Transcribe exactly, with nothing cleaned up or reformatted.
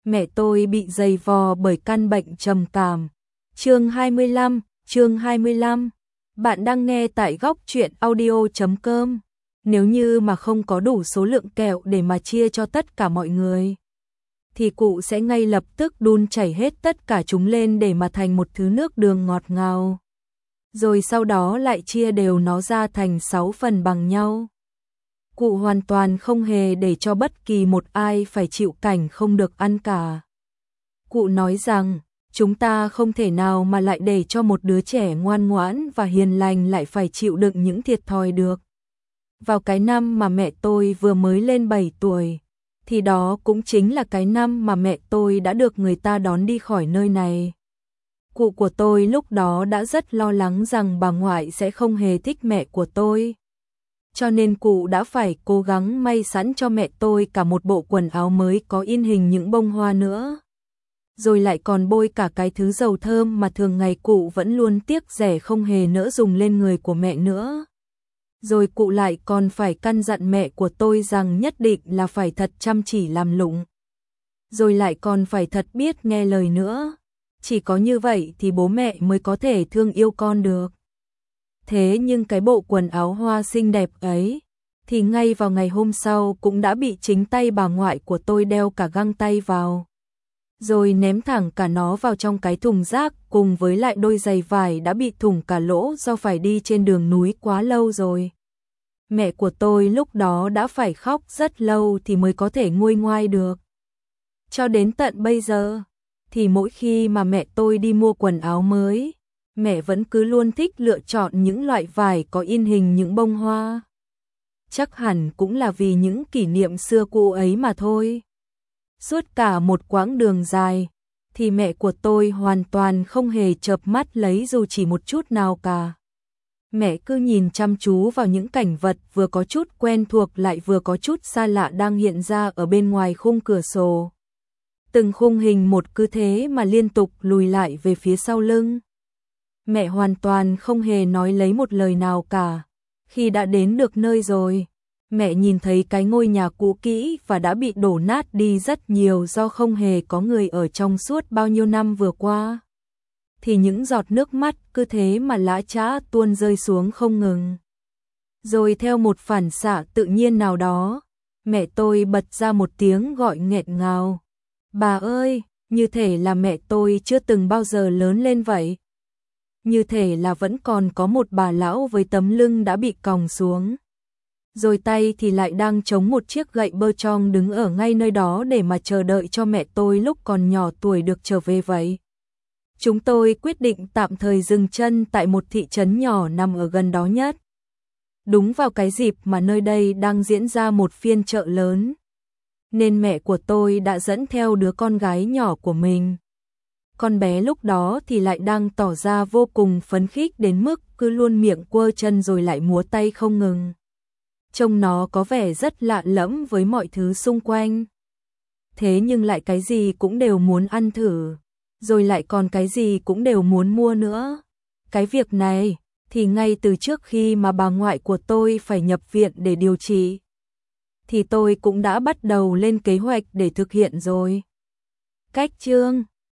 Mẹ tôi bị dày vò bởi căn bệnh trầm cảm. Chương hai mươi lăm, chương hai mươi lăm. Bạn đang nghe tại góc truyện audio chấm com. Nếu như mà không có đủ số lượng kẹo để mà chia cho tất cả mọi người, thì cụ sẽ ngay lập tức đun chảy hết tất cả chúng lên để mà thành một thứ nước đường ngọt ngào. Rồi sau đó lại chia đều nó ra thành sáu phần bằng nhau. Cụ hoàn toàn không hề để cho bất kỳ một ai phải chịu cảnh không được ăn cả. Cụ nói rằng, chúng ta không thể nào mà lại để cho một đứa trẻ ngoan ngoãn và hiền lành lại phải chịu đựng những thiệt thòi được. Vào cái năm mà mẹ tôi vừa mới lên bảy tuổi, thì đó cũng chính là cái năm mà mẹ tôi đã được người ta đón đi khỏi nơi này. Cụ của tôi lúc đó đã rất lo lắng rằng bà ngoại sẽ không hề thích mẹ của tôi. Cho nên cụ đã phải cố gắng may sẵn cho mẹ tôi cả một bộ quần áo mới có in hình những bông hoa nữa. Rồi lại còn bôi cả cái thứ dầu thơm mà thường ngày cụ vẫn luôn tiếc rẻ không hề nỡ dùng lên người của mẹ nữa. Rồi cụ lại còn phải căn dặn mẹ của tôi rằng nhất định là phải thật chăm chỉ làm lụng. Rồi lại còn phải thật biết nghe lời nữa. Chỉ có như vậy thì bố mẹ mới có thể thương yêu con được. Thế nhưng cái bộ quần áo hoa xinh đẹp ấy, thì ngay vào ngày hôm sau cũng đã bị chính tay bà ngoại của tôi đeo cả găng tay vào. Rồi ném thẳng cả nó vào trong cái thùng rác cùng với lại đôi giày vải đã bị thủng cả lỗ do phải đi trên đường núi quá lâu rồi. Mẹ của tôi lúc đó đã phải khóc rất lâu thì mới có thể nguôi ngoai được. Cho đến tận bây giờ, thì mỗi khi mà mẹ tôi đi mua quần áo mới, mẹ vẫn cứ luôn thích lựa chọn những loại vải có in hình những bông hoa. Chắc hẳn cũng là vì những kỷ niệm xưa cũ ấy mà thôi. Suốt cả một quãng đường dài, thì mẹ của tôi hoàn toàn không hề chợp mắt lấy dù chỉ một chút nào cả. Mẹ cứ nhìn chăm chú vào những cảnh vật vừa có chút quen thuộc lại vừa có chút xa lạ đang hiện ra ở bên ngoài khung cửa sổ. Từng khung hình một cứ thế mà liên tục lùi lại về phía sau lưng. Mẹ hoàn toàn không hề nói lấy một lời nào cả. Khi đã đến được nơi rồi, mẹ nhìn thấy cái ngôi nhà cũ kỹ và đã bị đổ nát đi rất nhiều do không hề có người ở trong suốt bao nhiêu năm vừa qua. Thì những giọt nước mắt cứ thế mà lã chã tuôn rơi xuống không ngừng. Rồi theo một phản xạ tự nhiên nào đó, mẹ tôi bật ra một tiếng gọi nghẹn ngào. Bà ơi, như thể là mẹ tôi chưa từng bao giờ lớn lên vậy. Như thể là vẫn còn có một bà lão với tấm lưng đã bị còng xuống. Rồi tay thì lại đang chống một chiếc gậy bơ trong đứng ở ngay nơi đó để mà chờ đợi cho mẹ tôi lúc còn nhỏ tuổi được trở về vậy. Chúng tôi quyết định tạm thời dừng chân tại một thị trấn nhỏ nằm ở gần đó nhất. Đúng vào cái dịp mà nơi đây đang diễn ra một phiên chợ lớn. Nên mẹ của tôi đã dẫn theo đứa con gái nhỏ của mình. Con bé lúc đó thì lại đang tỏ ra vô cùng phấn khích đến mức cứ luôn miệng quơ chân rồi lại múa tay không ngừng. Trông nó có vẻ rất lạ lẫm với mọi thứ xung quanh. Thế nhưng lại cái gì cũng đều muốn ăn thử. Rồi lại còn cái gì cũng đều muốn mua nữa. Cái việc này thì ngay từ trước khi mà bà ngoại của tôi phải nhập viện để điều trị, thì tôi cũng đã bắt đầu lên kế hoạch để thực hiện rồi. Cách chương